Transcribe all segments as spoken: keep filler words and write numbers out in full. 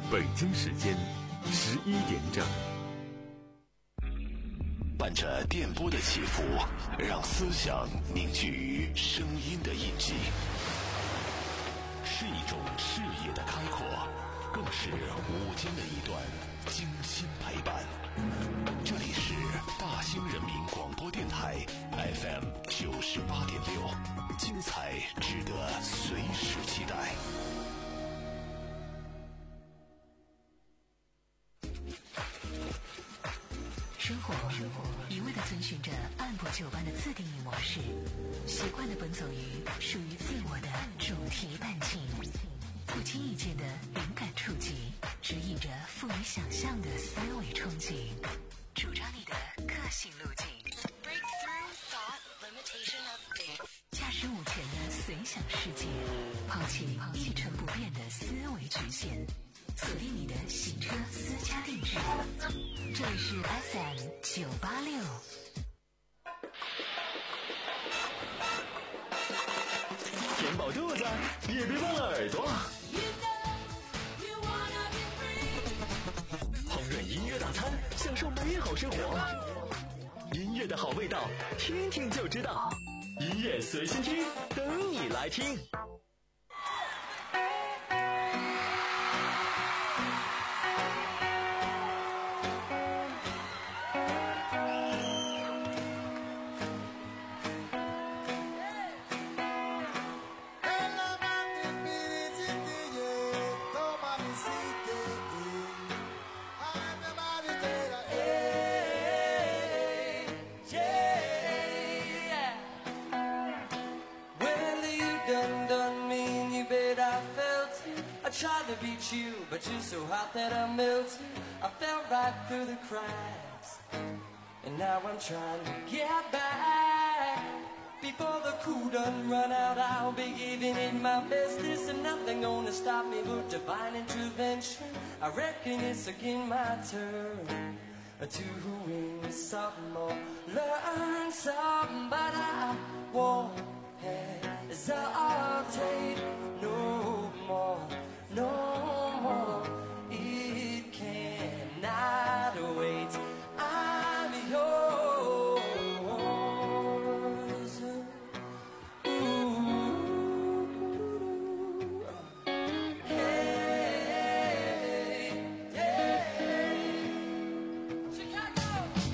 北京时间十一点整。 伴着电波的起伏，让思想凝聚于声音的印记，是一种视野的开阔，更是午间的一段精心陪伴。这里是大兴人民广播电台 F M 九十八点六，精彩值得随时期待。 生活一味地遵循着按部就班的自定义模式，习惯地奔走于属于自我的主题伴境，不经意间的灵感触及，指引着富于想象的思维憧憬，主张你的个性路径。驾驶午前的随想世界，抛弃一成不变的思维局限，锁定你的洗车私家定制。这里是 F M 九八六。 填饱肚子，也别忘了耳朵。烹饪音乐大餐，享受美好生活。音乐的好味道，听听就知道。音乐随心听，等你来听。 I tried to beat you, but you're so hot that I melted. I fell right through the cracks, and now I'm trying to get back. Before the cool done run out, I'll be giving it my best. There's nothing gonna stop me but divine intervention. I reckon it's again my turn to win some more, learn some, but I won't hesitate no more. No more, it cannot wait. I'm yours. Ooh. Hey, hey. Chicago.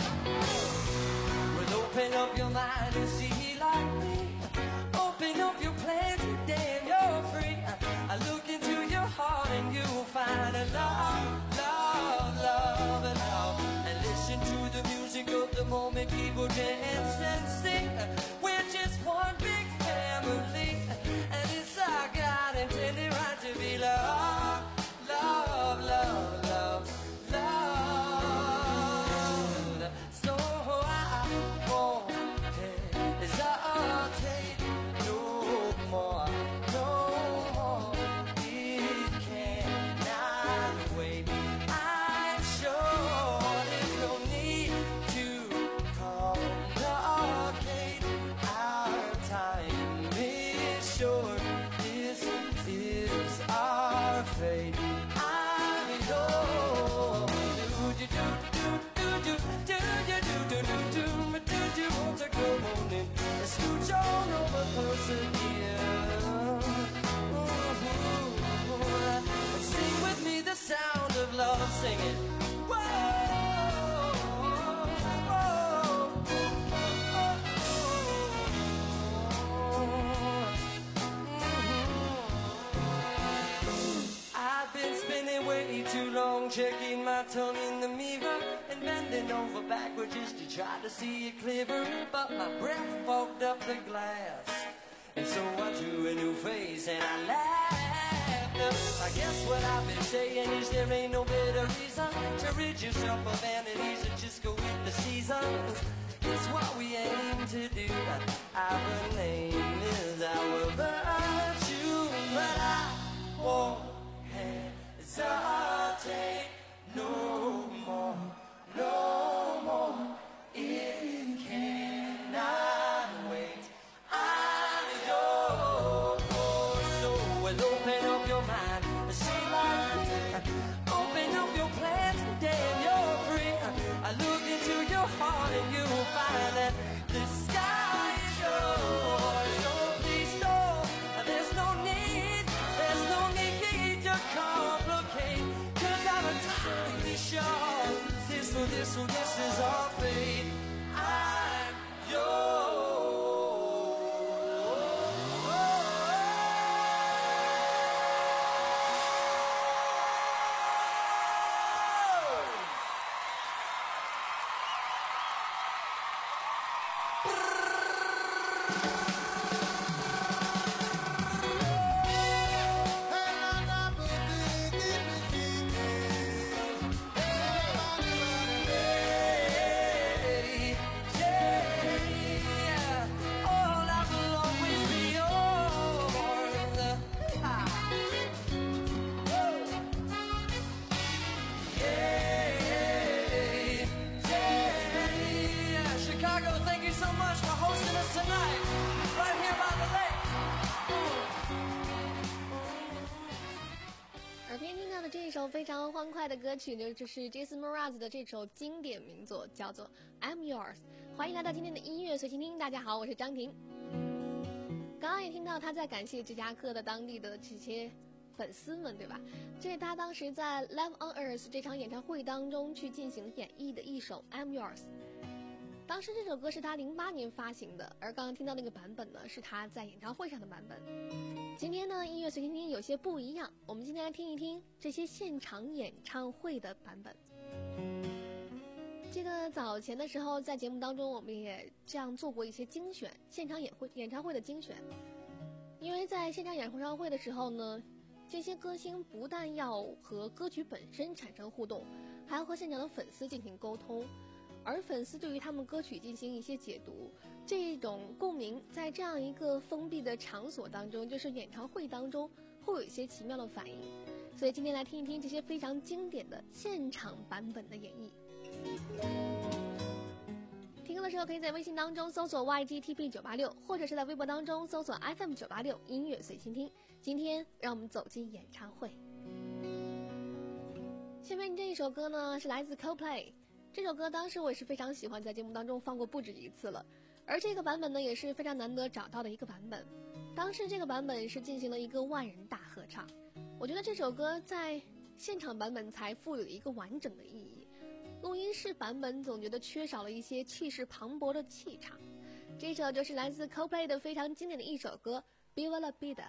Well, open up your mind and see like me. Open up your plans and damn, you're free. I look into your heart and you'll find a love, love, love, love. And listen to the music of the moment, people dance and sing. We're just one big family, and it's our God intended right to be loved, love, love, love, love. So I won't hesitate no more, no more. Fate. I'm yours. Do do do do do do do do do do do do you want to come on in and scooch on over closer here? Sing with me the sound of love, sing it. Whoa. Way too long checking my tongue in the mirror and bending over backwards just to try to see it clearer, but my breath fogged up the glass, and so I drew a new face and I laughed. I guess what I've been saying is there ain't no better reason to rid yourself of vanities and just go with the seasons. It's what we aim to do. Our name is our virtue, but I won't hesitate no more, no more. It cannot wait. I'm yours. So well, open up your mind, see like So this is our fate. I'm yours. 非常欢快的歌曲呢，就是 Jason Mraz 的这首经典名作，叫做 I'm Yours。 欢迎来到今天的音乐随心听，大家好，我是张婷。刚刚也听到他在感谢芝加哥的当地的这些粉丝们，对吧？这是他当时在 Live on Earth 这场演唱会当中去进行演绎的一首 I'm Yours。 当时这首歌是他零八年发行的，而刚刚听到那个版本呢，是他在演唱会上的版本。今天呢，音乐随心听有些不一样，我们今天来听一听这些现场演唱会的版本。这个早前的时候，在节目当中我们也这样做过一些精选，现场演会演唱会的精选。因为在现场演唱会的时候呢，这些歌星不但要和歌曲本身产生互动，还要和现场的粉丝进行沟通，而粉丝对于他们歌曲进行一些解读，这种共鸣在这样一个封闭的场所当中，就是演唱会当中，会有一些奇妙的反应。所以今天来听一听这些非常经典的现场版本的演绎。听歌的时候可以在微信当中搜索 Y G T P 九八六， 或者是在微博当中搜索 F M 九八六 音乐随心听。今天让我们走进演唱会。下面这一首歌呢，是来自 Coldplay。这首歌当时我也是非常喜欢，在节目当中放过不止一次了，而这个版本呢也是非常难得找到的一个版本。当时这个版本是进行了一个万人大合唱，我觉得这首歌在现场版本才富有一个完整的意义，录音室版本总觉得缺少了一些气势磅礴的气场。这首就是来自 Coldplay 的非常经典的一首歌 Viva la Vida。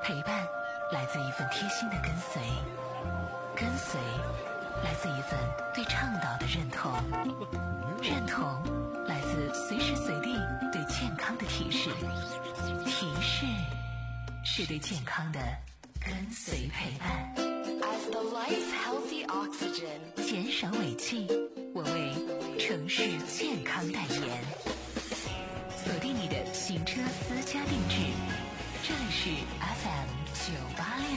陪伴来自一份贴心的跟随，跟随来自一份对倡导的认同，认同来自随时随地对健康的提示，提示是对健康的跟随陪伴。 As the life's healthy oxygen， 减少尾气，我为城市健康代言。锁定你的行车私家定制，这里是 F M 九八六。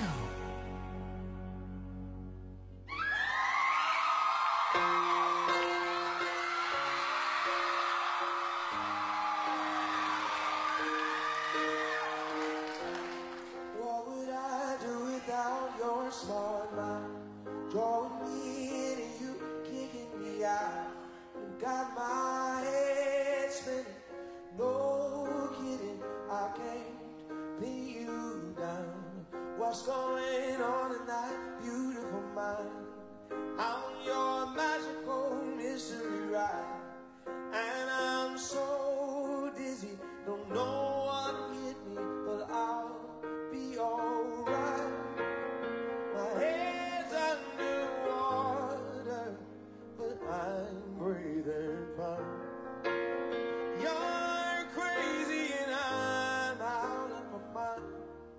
What's going on in that beautiful mind? I'm on your magical mystery ride, and I'm so dizzy, don't know what hit me, but I'll be alright. My head's underwater, but I'm breathing fine. You're crazy and I'm out of my mind.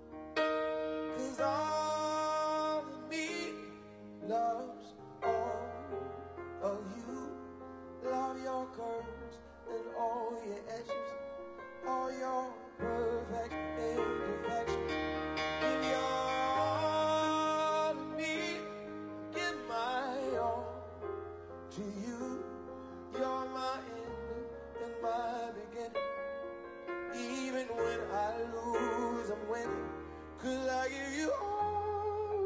All of me loves all of you. Love your curves and all your edges, all your perfect imperfections. Give your all to me, give my all to you. You're my end and my beginning. Even when I lose, I'm winning. 'Cause I give you all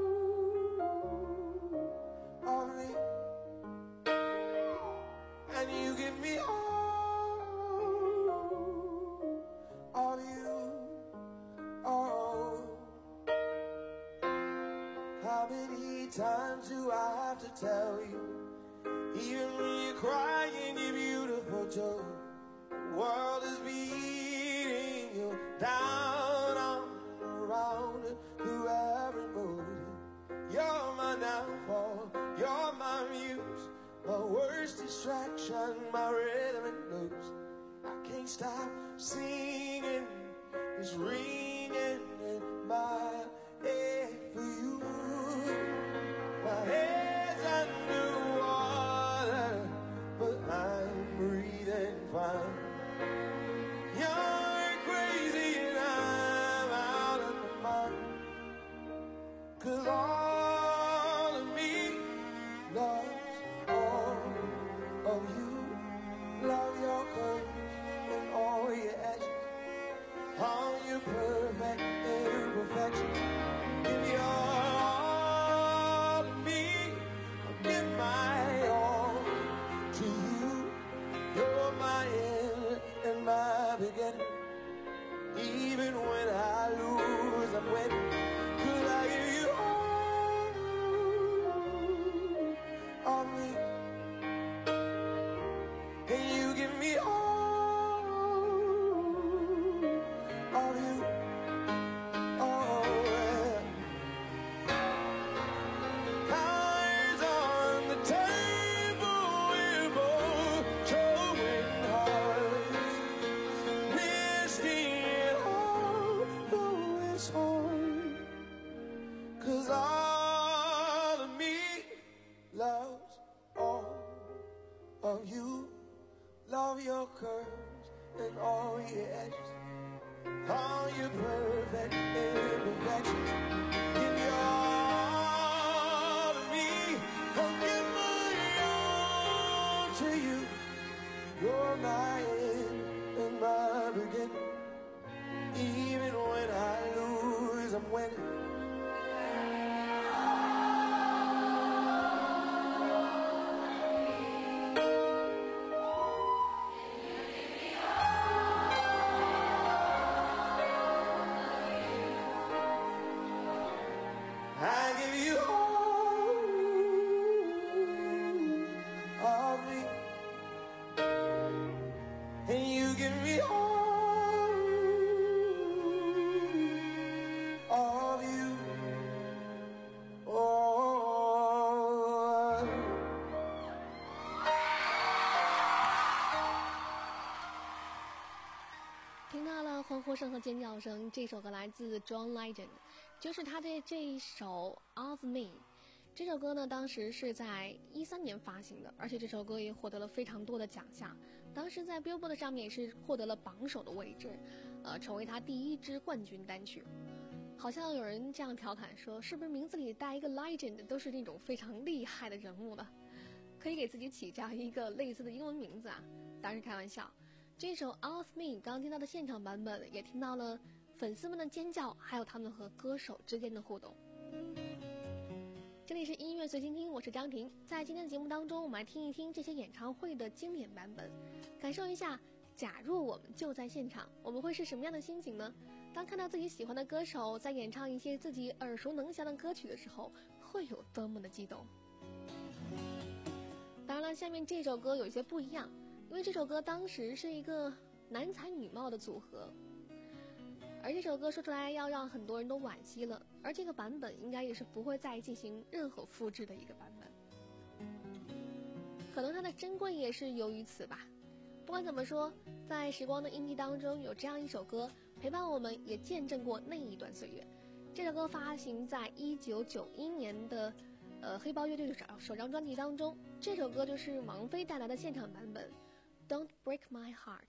of me, and you give me all of you. Oh, how many times do I have to tell you? Even when you're crying, you're beautiful too. The world is beating you down on around through every mood. You're my downfall, you're my muse, my worst distraction, my rhythm and blues. I can't stop singing, it's ringing in my head for you. My head's underwater, but I'm breathing fine. You're crazy and I'm out of my mind. 'Cause all of me loves all of you. Love your curves and all your edges, all your perfect imperfections. Give your all to me, I'll give my all to you. You're my end and my beginning. Even when I lose, I'm winning. 'Cause I give you all of me, and you give me all of you. Oh, yeah. Cards on the table, we're both showing hearts. Misty and all, though it's hard. 'Cause all of me loves all of you. Love your curves and all your edges, all your perfect imperfections. Give your all to me, I'll give my all to you. You're my end and my beginning. Even when I lose, I'm winning. I give you all of me, and you give me all, all 呼声和尖叫声。这首歌来自 John Legend， 就是他的这一首 Of Me。这首歌呢，当时是在一三年发行的，而且这首歌也获得了非常多的奖项。当时在 Billboard 上面也是获得了榜首的位置，呃，成为他第一支冠军单曲。好像有人这样调侃说，是不是名字里带一个 legend 都是那种非常厉害的人物呢？可以给自己起这样一个类似的英文名字啊？当然是开玩笑。这首 Of Me 刚听到的现场版本，也听到了粉丝们的尖叫，还有他们和歌手之间的互动。这里是音乐随心听，我是张婷。在今天的节目当中，我们来听一听这些演唱会的经典版本，感受一下假如我们就在现场，我们会是什么样的心情呢？当看到自己喜欢的歌手在演唱一些自己耳熟能详的歌曲的时候，会有多么的激动。当然了，下面这首歌有一些不一样，因为这首歌当时是一个男才女貌的组合，而这首歌说出来要让很多人都惋惜了，而这个版本应该也是不会再进行任何复制的一个版本，可能它的珍贵也是由于此吧。不管怎么说，在时光的印记当中有这样一首歌陪伴我们，也见证过那一段岁月。这首歌发行在一九九一年的呃黑豹乐队的首首张专辑当中，这首歌就是王菲带来的现场版本 Don't Break My Heart。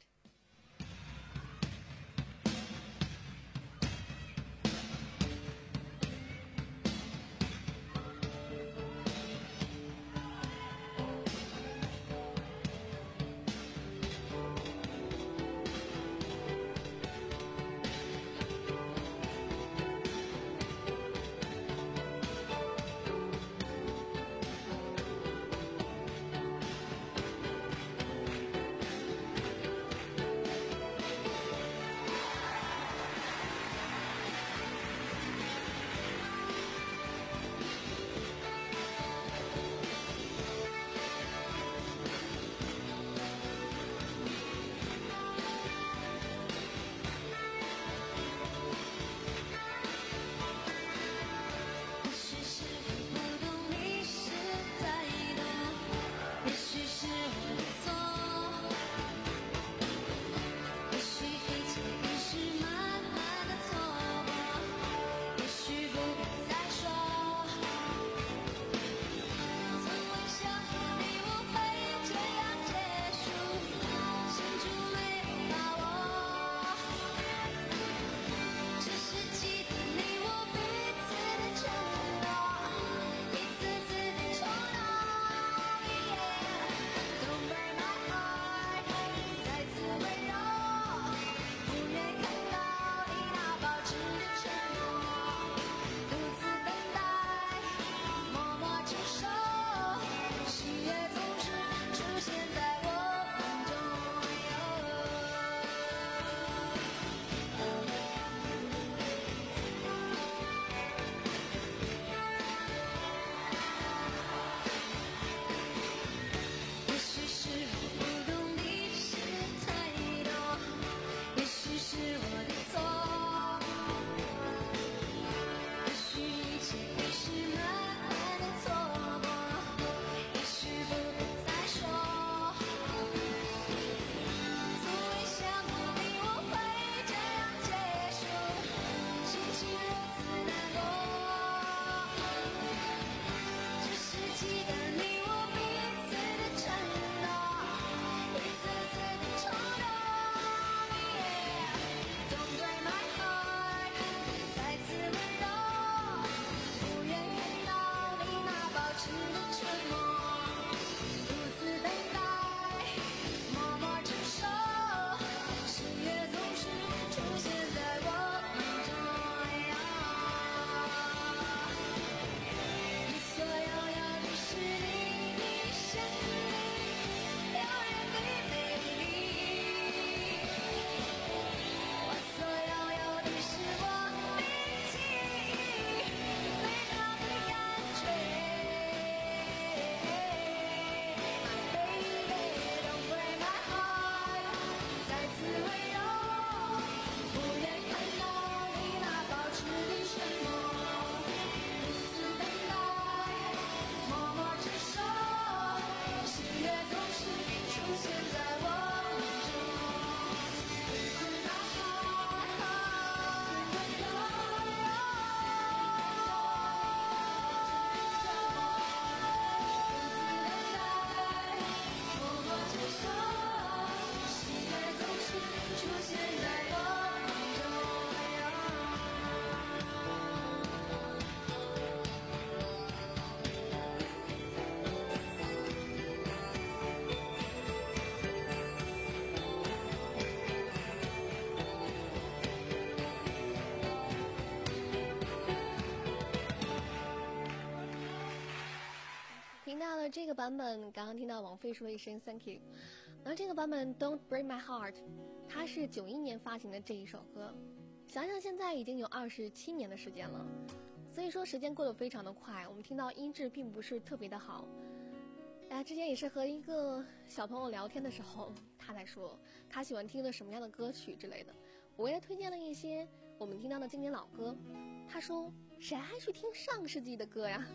个版本刚刚听到王菲说了一声 Thank you， 而这个版本 Don't Break My Heart， 它是九一年发行的这一首歌，想想现在已经有二十七年的时间了，所以说时间过得非常的快，我们听到音质并不是特别的好。哎，之前也是和一个小朋友聊天的时候，他在说他喜欢听的什么样的歌曲之类的，我也推荐了一些我们听到的经典老歌，他说谁还去听上世纪的歌呀？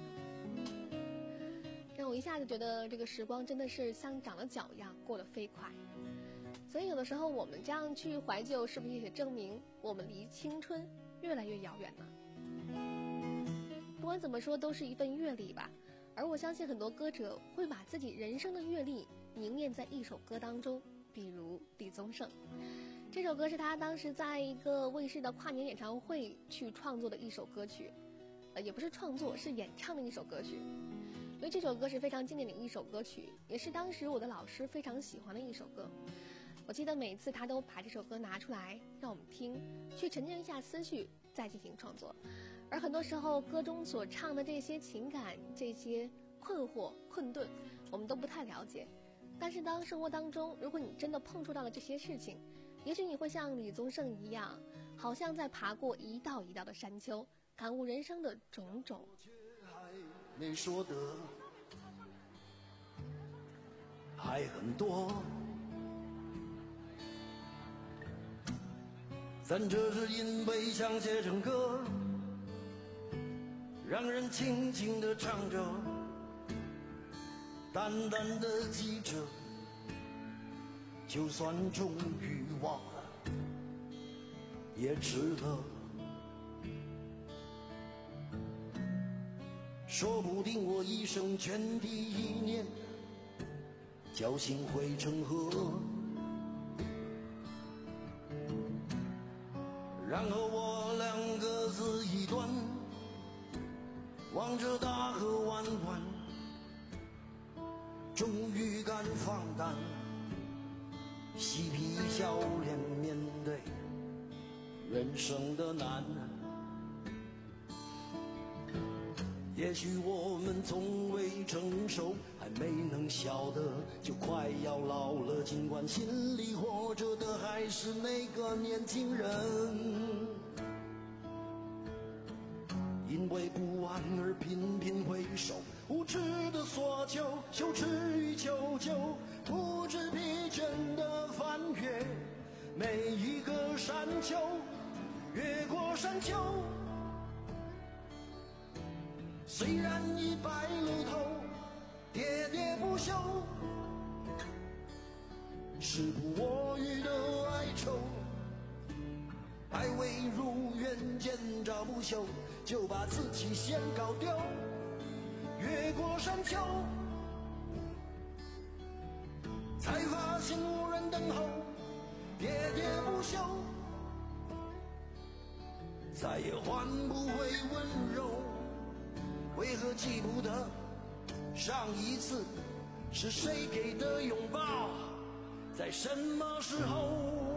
让我一下子觉得这个时光真的是像长了脚一样过得飞快。所以有的时候我们这样去怀旧，是不是也证明我们离青春越来越遥远呢？不管怎么说，都是一份阅历吧。而我相信很多歌者会把自己人生的阅历凝练在一首歌当中，比如李宗盛。这首歌是他当时在一个卫视的跨年演唱会去创作的一首歌曲，呃，也不是创作，是演唱的一首歌曲。因为这首歌是非常经典的一首歌曲，也是当时我的老师非常喜欢的一首歌。我记得每次他都把这首歌拿出来让我们听，去沉淀一下思绪，再进行创作。而很多时候歌中所唱的这些情感，这些困惑困顿，我们都不太了解。但是当生活当中，如果你真的碰触到了这些事情，也许你会像李宗盛一样，好像在爬过一道一道的山丘，感悟人生的种种。 没说的还很多，咱这是因为想写成歌，让人轻轻地唱着，淡淡的记着，就算终于忘了也值得。说不定我一生全的一念侥幸会成河，然后我俩各自一端，望着大河弯弯，终于敢放胆嬉皮笑脸面对人生的难。也许我们从未成熟，还没能晓得就快要老了，尽管心里活着的还是那个年轻人。因为不安而频频回首，无知的索求，羞耻与求救，不知疲倦的翻越每一个山丘，越过山丘。虽然已白了头，喋喋不休，时不我予的哀愁，还未如愿见着不朽，就把自己先搞丢。越过山丘，才发现无人等候，喋喋不休，再也换不回温柔。为何记不得上一次是谁给的拥抱，在什么时候？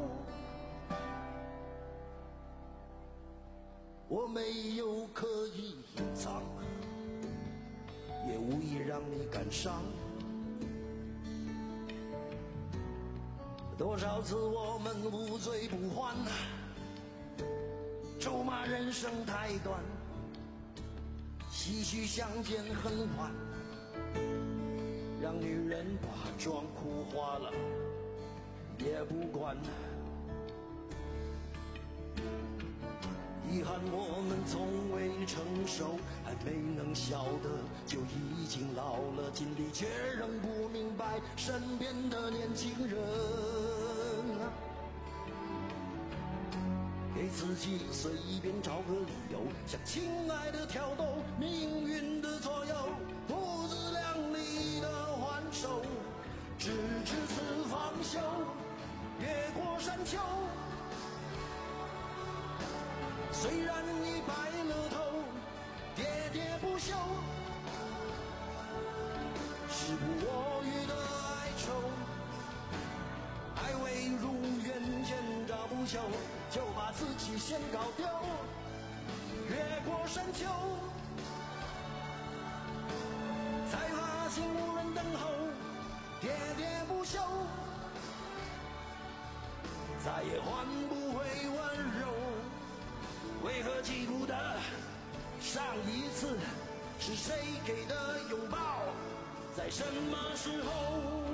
我没有刻意隐藏，也无意让你感伤。多少次我们无醉不欢，咒骂人生太短，唏嘘相见恨晚，让女人把妆哭花了也不管。遗憾我们从未成熟，还没能晓得就已经老了，尽力却仍不明白身边的年轻人。给自己随便找个理由，向亲爱的挑逗命运的左右，不自量力的还手，只知此方休，越过山丘。虽然已白了头，喋喋不休，时不我予的哀愁，还未如愿见着不朽，就把自己先搞丢。越过山丘，才发现无人等候，喋喋不休，再也换不回温柔。为何记不得上一次是谁给的拥抱，在什么时候？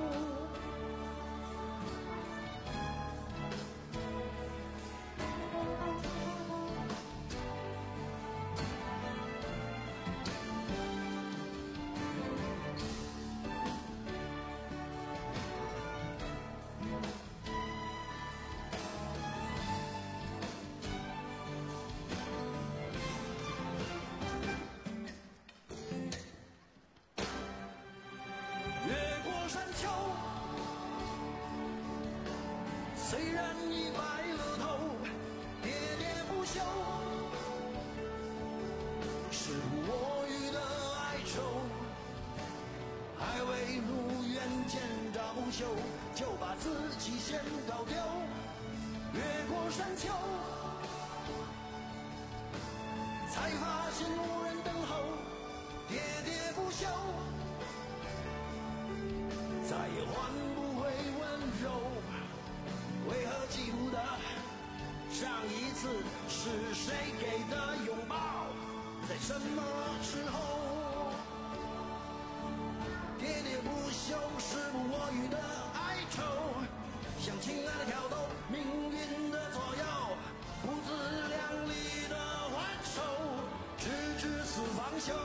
虽然已白了头，喋喋不休，时不我予的哀愁，还未如愿见着不朽，就把自己先搞丢。越过山丘，才发现无人等候，喋喋不休，再也换不回温柔。为何记不得上一次是谁给的拥抱，在什么时候？喋喋不休，时不我予的哀愁，向亲爱的挑逗，命运的左右，不自量力的还手，直至死方休。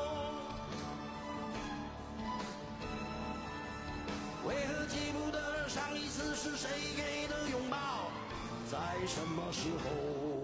为何记不得上一次是谁给的拥抱，在什么时候？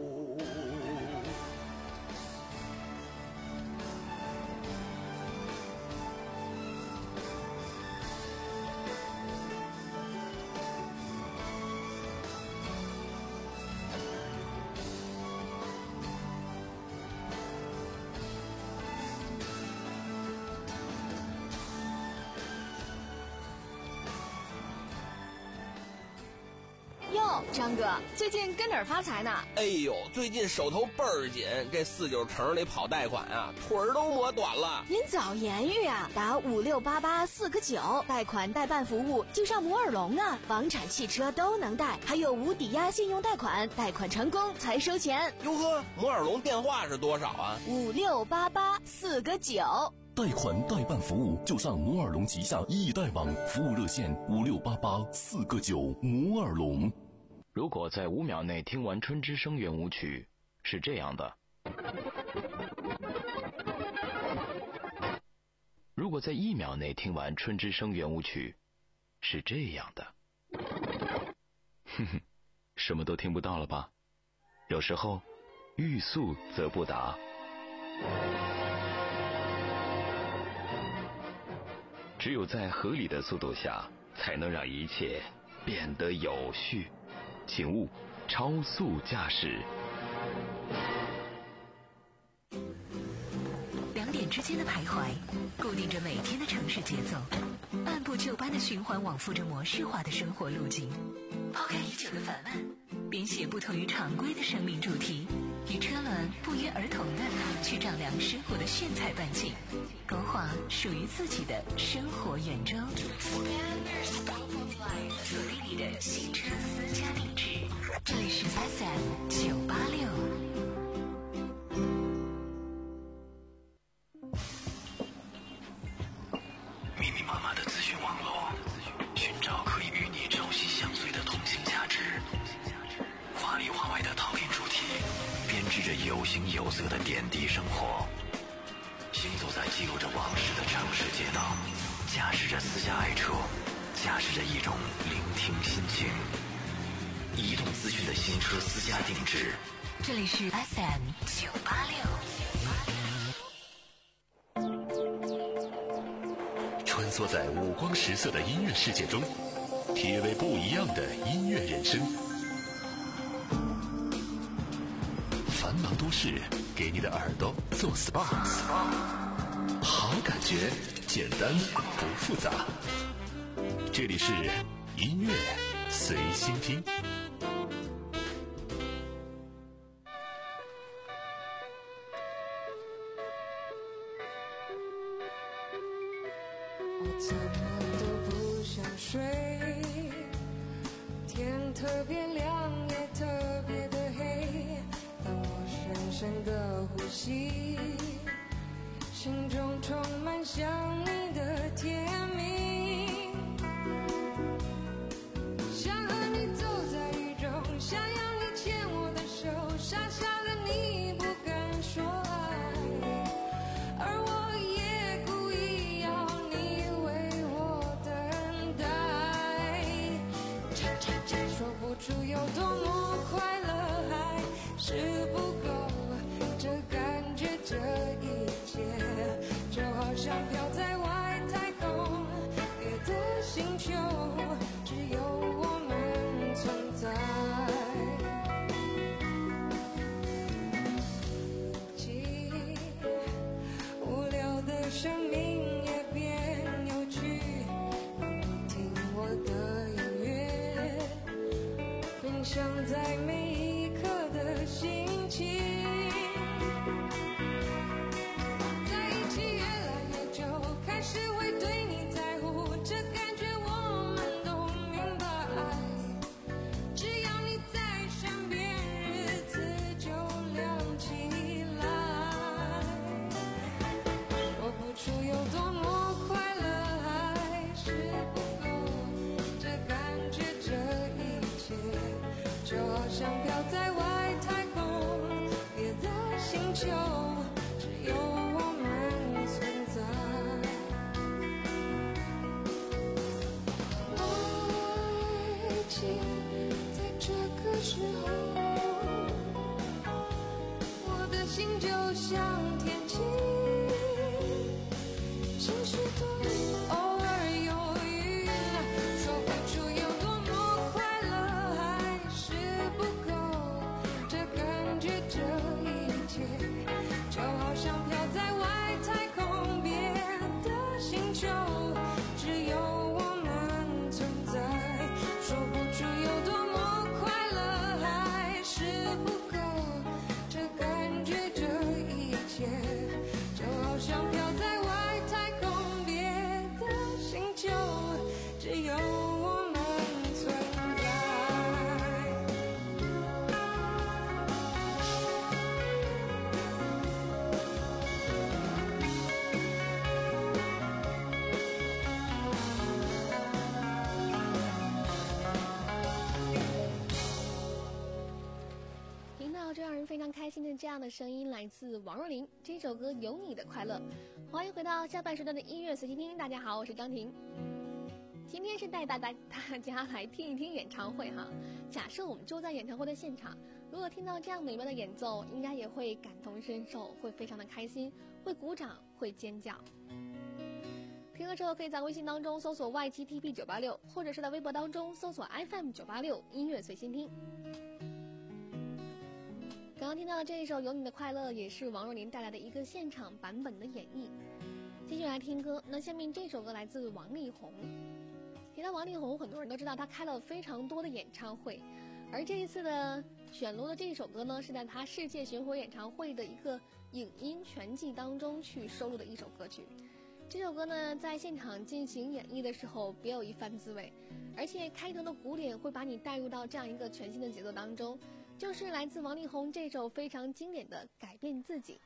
哟，张哥，最近跟哪儿发财呢？ 哎呦，最近手头倍儿紧，这四九城里跑贷款啊，腿儿都磨短了。 您早言语啊，打五六八八四个九，贷款代办服务就上摩尔龙啊，房产、汽车都能贷，还有无抵押信用贷款，贷款成功才收钱。 哟呵，摩尔龙电话是多少啊？ 五六八八四个九。 贷款代办服务就上摩尔龙旗下易贷网，服务热线五六八八四个九。摩尔龙。 如果在五秒内听完《春之声》圆舞曲，是这样的；如果在一秒内听完《春之声》圆舞曲，是这样的。哼哼，什么都听不到了吧？有时候，欲速则不达。只有在合理的速度下，才能让一切变得有序。请勿超速驾驶。 两点之间的徘徊，固定着每天的城市节奏，按部就班的循环往复着模式化的生活路径。抛开已久的烦闷，编写不同于常规的生命主题，与车轮不约而同的去丈量生活的炫彩半径，勾画属于自己的生活圆周。锁定你的新车私家定制，这里是 F M 九八六。 密密麻麻的资讯网络，寻找可以与你朝夕相随的同性价值。华里华外的套领主题，编织着有形有色的点滴生活。行走在记录着往事的城市街道，驾驶着私家爱车，驾驶着一种聆听心情。移动资讯的新车私家定制， 这里是 F M 九八六。 穿梭在五光十色的音乐世界中，体味不一样的音乐人生。繁忙都市，给你的耳朵做 S P A， 好感觉，简单不复杂。这里是音乐随心听。 我曾深的呼吸，心中充满想你的甜蜜，想和你走在雨中，想要你牵我的手，傻傻的你不敢说爱，而我也故意要你为我等待，说不出有多么快乐，还是不够，这感觉这一切就好像飘在外太空，别的星球只有我们存在。记无聊的生命也变有趣，听我的音乐，分享在每一刻的心情，在一起越来越久，开始会对你在乎，这感觉我们都明白，只要你在身边，日子就亮起来，说不出有多么快乐，还是不够，这感觉这一切就好像飘在外太空，别的星球只有我们存在。爱情在这个时候，我的心就像天晴，情绪多偶尔有雨，说不出有多么快乐，还是不够，这感觉这一切就好像飘在外太空，别的星球只有我们存在，说不出有多么快乐，还是不够，这感觉这一切就好像飘在外太空，别的星球只有我们存在。 听到这让人非常开心的这样的声音，来自王若琳，这首歌《有你的快乐》。欢迎回到下半时段的音乐随心听，大家好，我是张婷。今天是带大大大家来听一听演唱会哈。假设我们就在演唱会的现场，如果听到这样美妙的演奏，应该也会感同身受，会非常的开心，会鼓掌，会尖叫。听了之后，可以在微信当中搜索 Y T T P 九八六，或者是在微博当中搜索 F M 九八六音乐随心听。刚刚听到的这一首《有你的快乐》也是王若琳带来的一个现场版本的演绎。继续来听歌，那下面这首歌来自王力宏。提到王力宏，很多人都知道他开了非常多的演唱会，而这一次的选录的这一首歌呢，是在他世界巡回演唱会的一个影音全季当中去收录的一首歌曲。这首歌呢，在现场进行演绎的时候别有一番滋味，而且开头的鼓点会把你带入到这样一个全新的节奏当中，就是来自王力宏这首非常经典的《改变自己》。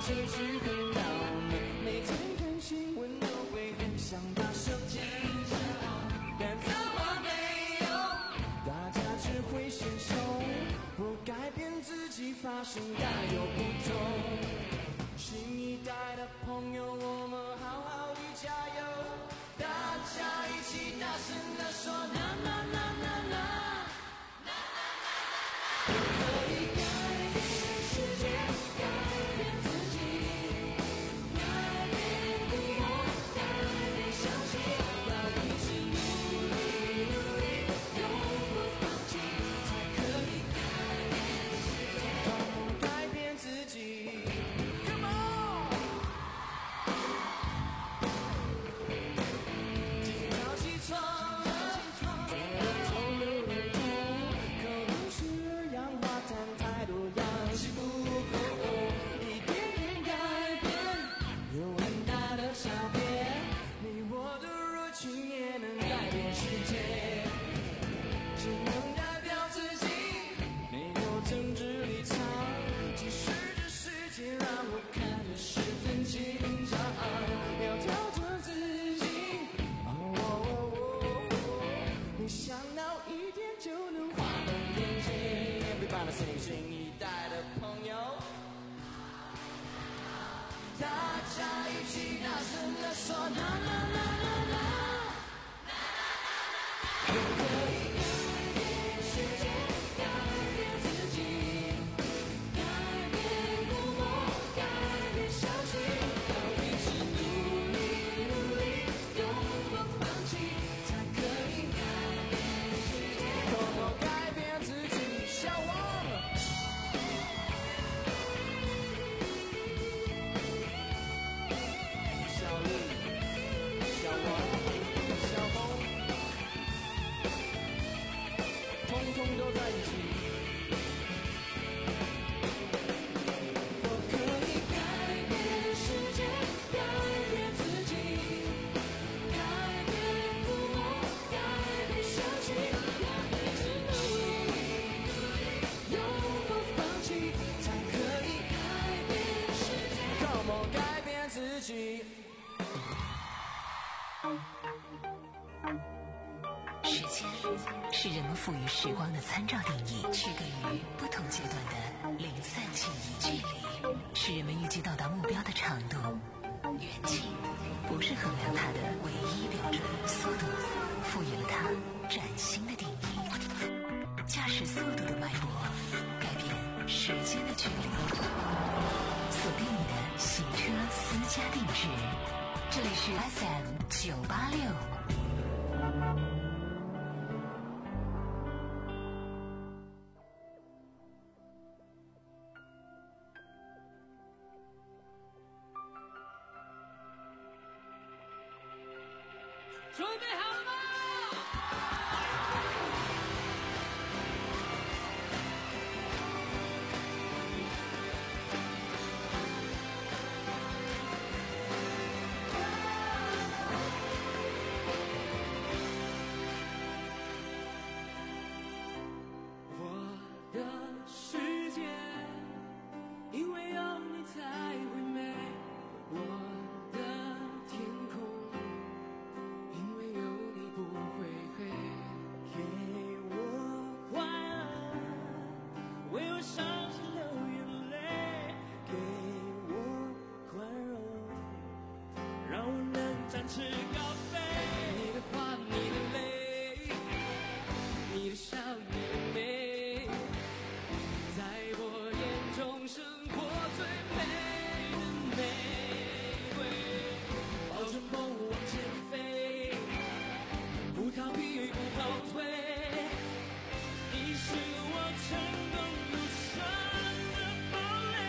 情绪很扰民，每天看新闻都会很想把手机收好，但脏话没用，大家只会选手，不改变自己，发生大有不同。新一代的朋友，我们好好的加油，大家一起大声地说啦啦啦啦啦。可以改变世界，改变自己，改变父母，改变相信，要一直努力努力，永不放弃，才可以改变世界，改变自己。Come on！ 今早起床了，觉得头有点痛，可能是二氧化碳太多，氧气不够，一点点改变有很大的差别，你我的热情也能改变世界，只能代表自己，没有政治立场，即使这世界让我看得十分紧张，要调整自己，哦哦哦哦，没想到一点就能画龙点睛。Everybody sing， 新一代的朋友，大家一起大声地说啦啦啦啦啦，可以改变世界，改变自己，改变父母，改变相信，要一直努力努力，永不放弃，才可以改变世界。Come on， 改变自己，小王。小丽、小王、小红，通通都在一起。我可以改变世界，改变自己，改变父母，改变相信，要一直努力努力，永不放弃，才可以改变世界。Come on， 改变自己。 时间是人们赋予时光的参照定义，区隔于不同阶段的零散记忆距离，是人们预计到达目标的长度。远近不是衡量它的唯一标准，速度赋予了它崭新的定义。驾驶速度的脉搏，改变时间的距离。锁定你的行车私家定制，这里是 F M 九八六。 准备好了吗？我的世界，因为有你才会美。我的天空，因为有你不会黑。给我快乐，为我伤心流眼泪。给我宽容，让我能展翅高飞。你的话，你的泪，你的笑，你的美，在我眼中胜过最美的玫瑰。抱着梦往前飞，不逃避，不后退。你是我成功路上的堡垒。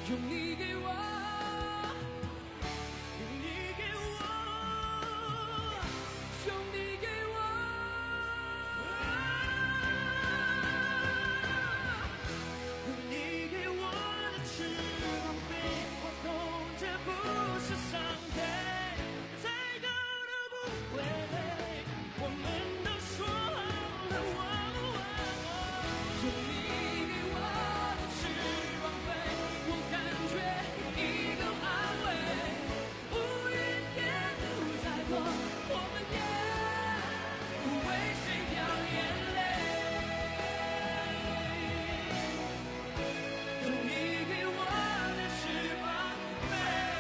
用你给我，用你给我，用你给我，用你给我的翅膀飞，我懂这不是伤悲，再高都不会，我们都说好了，我用你给我的翅膀飞，我感觉一个安慰，乌云也不再过，我们也不为谁掉眼泪，用你给我的翅膀飞。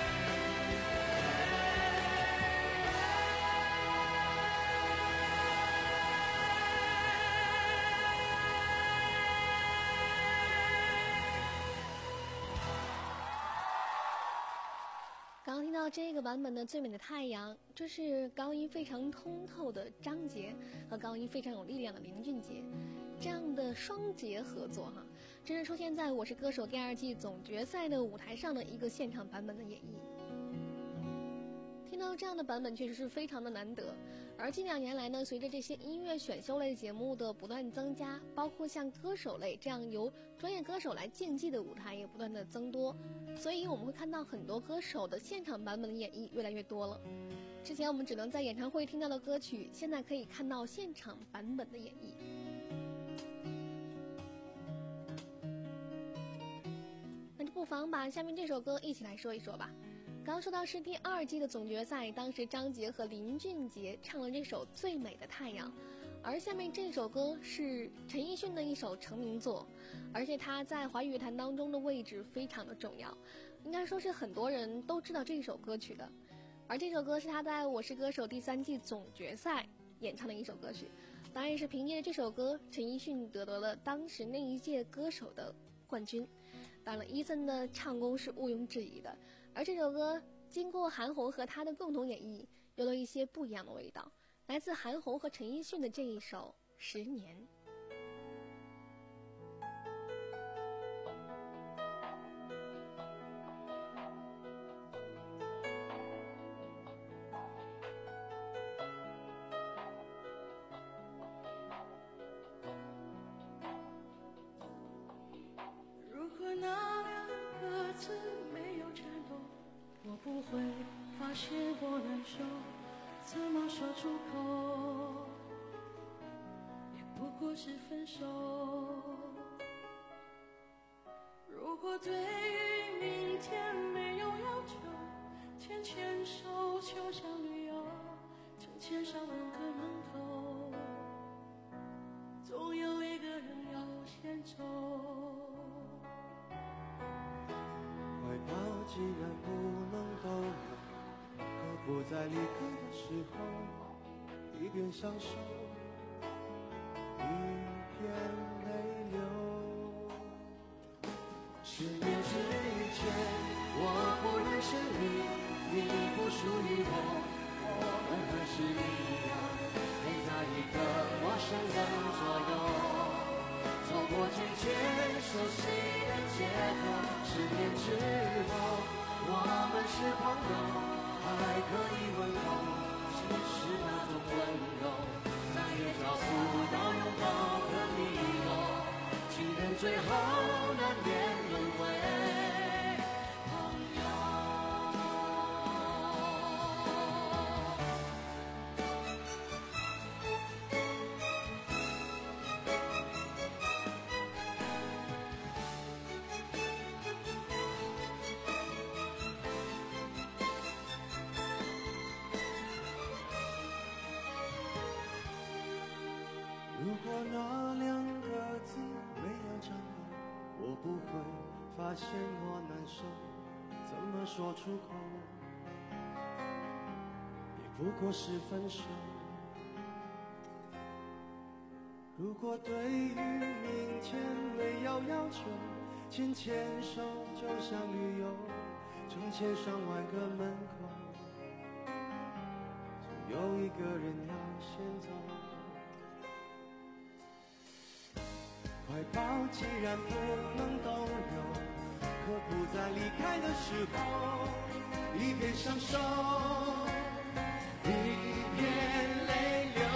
刚刚听到这个版本的《最美的太阳》，这是高音非常通透的张杰和高音非常有力量的林俊杰，这样的双杰合作哈，这是出现在《我是歌手》第二季总决赛的舞台上的一个现场版本的演绎。听到这样的版本确实是非常的难得，而近两年来呢，随着这些音乐选秀类节目的不断增加，包括像歌手类这样由专业歌手来竞技的舞台也不断的增多，所以我们会看到很多歌手的现场版本的演绎越来越多了。之前我们只能在演唱会听到的歌曲，现在可以看到现场版本的演绎。那就不妨把下面这首歌一起来说一说吧。刚刚说到是第二季的总决赛，当时张杰和林俊杰唱了这首《最美的太阳》，而下面这首歌是陈奕迅的一首成名作，而且他在华语乐坛当中的位置非常的重要，应该说是很多人都知道这首歌曲的。而这首歌是他在《我是歌手》第三季总决赛演唱的一首歌曲，当然是凭借这首歌，陈奕迅得得了当时那一届歌手的冠军。当然，伊森的唱功是毋庸置疑的，而这首歌经过韩红和他的共同演绎，有了一些不一样的味道。来自韩红和陈奕迅的这一首《十年》。 如果那两个字没有颤抖，我不会发现我难受，怎么说出口，也不过是分手。如果对于明天没有要求，牵牵手就像旅游，成千上万个门口，总有一个人要先走。 怀抱既然不能都有，何不在离开的时候，一边享受，一边泪流。十年之前，我不认识你，你不属于我，我们还是一样，陪在一个陌生人左右，走过渐渐熟悉的街头。十年之后，我们是朋友，还可以问候，只是那种温柔，再也找不到拥抱的理由。情人最后难免沦为朋友。如果那两个字没有颤抖，我不会发现我难受，怎么说出口，也不过是分手。如果对于明天没有要求，牵牵手就像旅游，成千上万个门口，总有一个人要先走。怀抱既然不能逗留，何不再离开的时候，一边享受，一边泪流。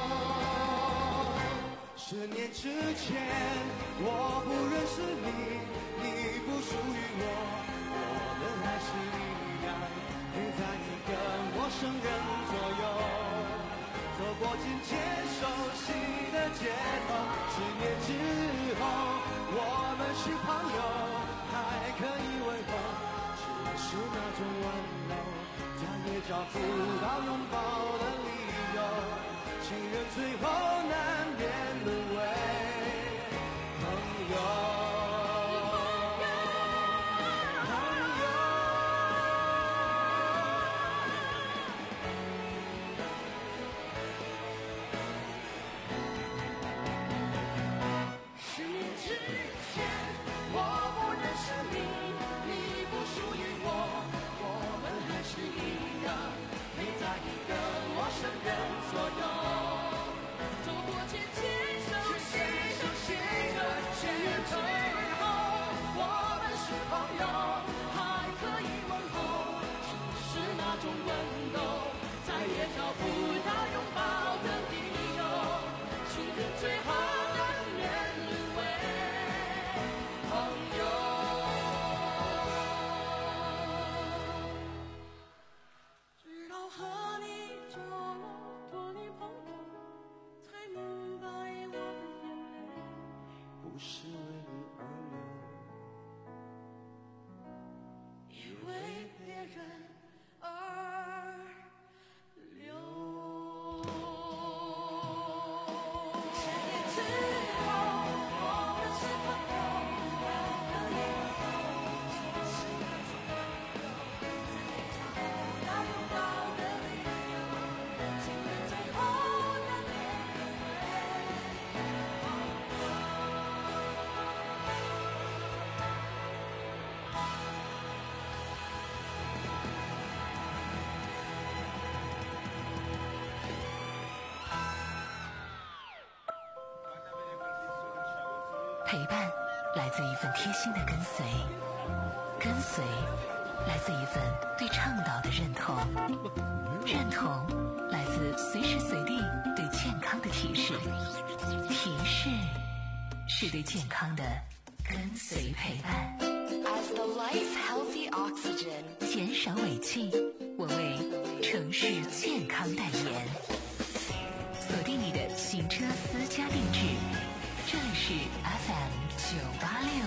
十年之前，我不认识你，你不属于我，我们还是一样，陪在一个陌生人左右，走过渐渐熟悉的街头。十年之后，我们是朋友，还可以问候，只是那种温柔，再也找不到拥抱的理由。情人最后难免沦为朋友。 十年之前，我不认识你，你不属于我，我们还是一样，陪在一个陌生人左右，走过渐渐熟悉的街头。十年之后，我们是朋友，还可以问候，只是那种温柔，再也找不到拥抱的理由。情人最后难免沦为朋友。直到和你做了多年朋友，才明白我的眼泪不是为你而流， 因为别人而流。十年之后，我们是朋友，还可以问候，只是那种温柔，再也找不到拥抱的理由。情人最后难免沦为朋友。 陪伴来自一份贴心的跟随，跟随来自一份对倡导的认同，认同来自随时随地对健康的提示，提示是对健康的跟随陪伴。 As the life healthy oxygen， 减少尾气，我为城市健康代言。锁定你的行车私家定制，这里是 F M 九八六。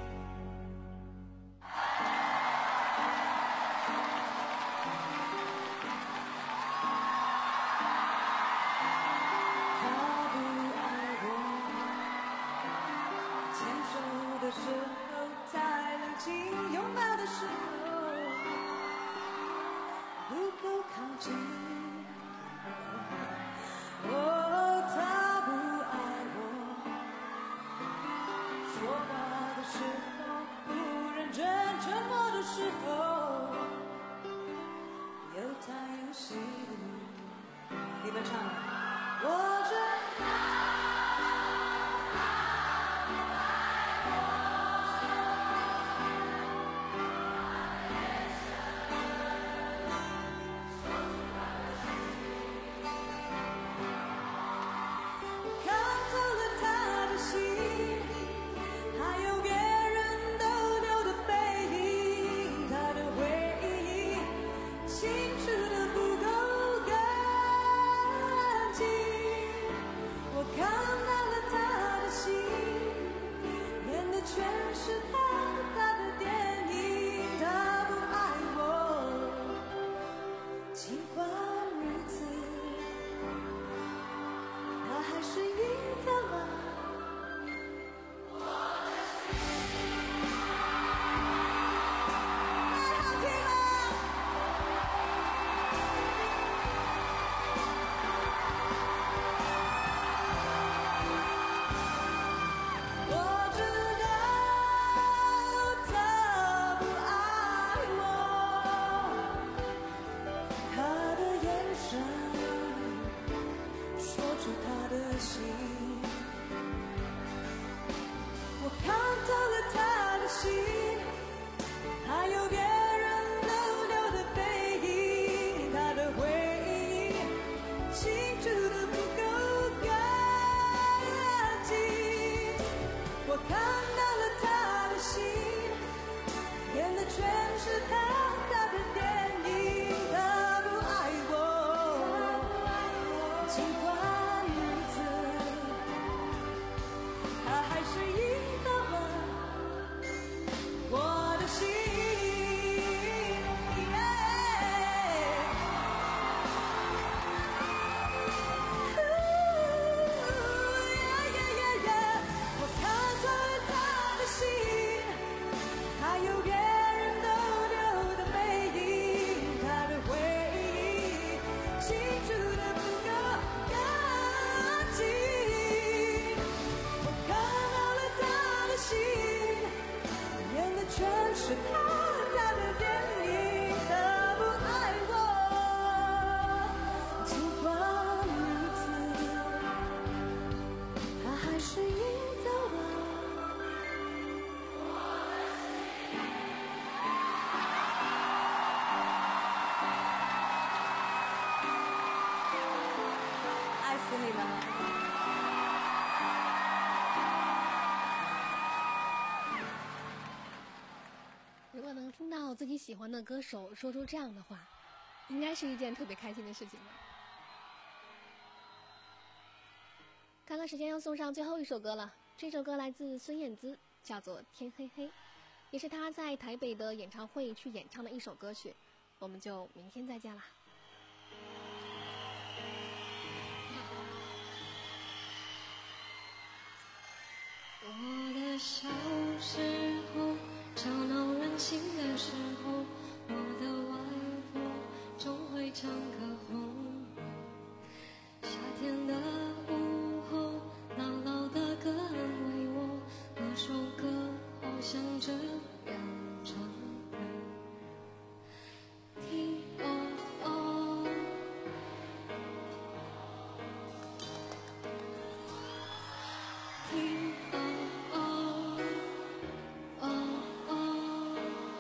他不爱我，牵手的时候太冷清，拥抱的时候不够靠近。哦，他不爱我，说话的时候不认真，沉默的时候又太有戏。你们唱，我知道。看到了人是他，他的电你可不爱我？尽管如此，他还是已走了。爱死你了。 如果能听到自己喜欢的歌手说出这样的话，应该是一件特别开心的事情吧。看看时间，要送上最后一首歌了。这首歌来自孙燕姿，叫做《天黑黑》，也是她在台北的演唱会去演唱的一首歌曲。我们就明天再见啦。 我的小时候，吵闹任性的时候，我的外婆总会唱歌哄我。夏天的午后，姥姥的歌安慰我，那首歌好像这样唱的。听哦哦，听哦哦哦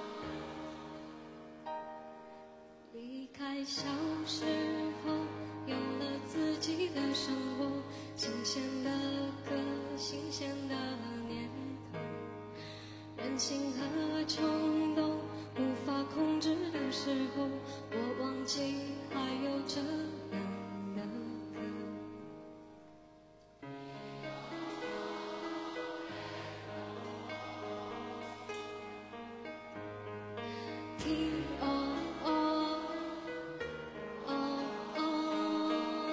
哦，离开小时候，有了自己的生活，新鲜的歌，新鲜的念头，任性和冲动无法控制的时候，我忘记还有这样的歌。听哦哦哦哦，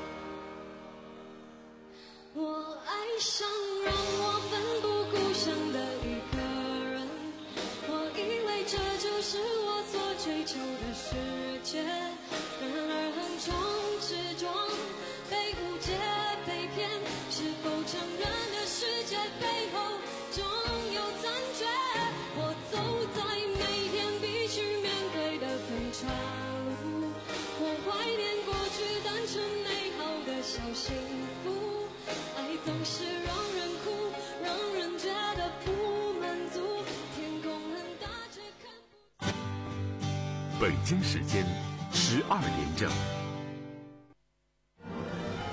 我爱上让我奋不顾身的一个人，我以为这就是我所追求的世界，然而横冲直撞，被误解被骗，是否承认的世界背后总有残缺？我走在每天必须面对的分岔路，我怀念过去单纯美好的小幸福，爱总是让人哭，让人觉得不满足，天空很大却看不。 北京时间十二点整。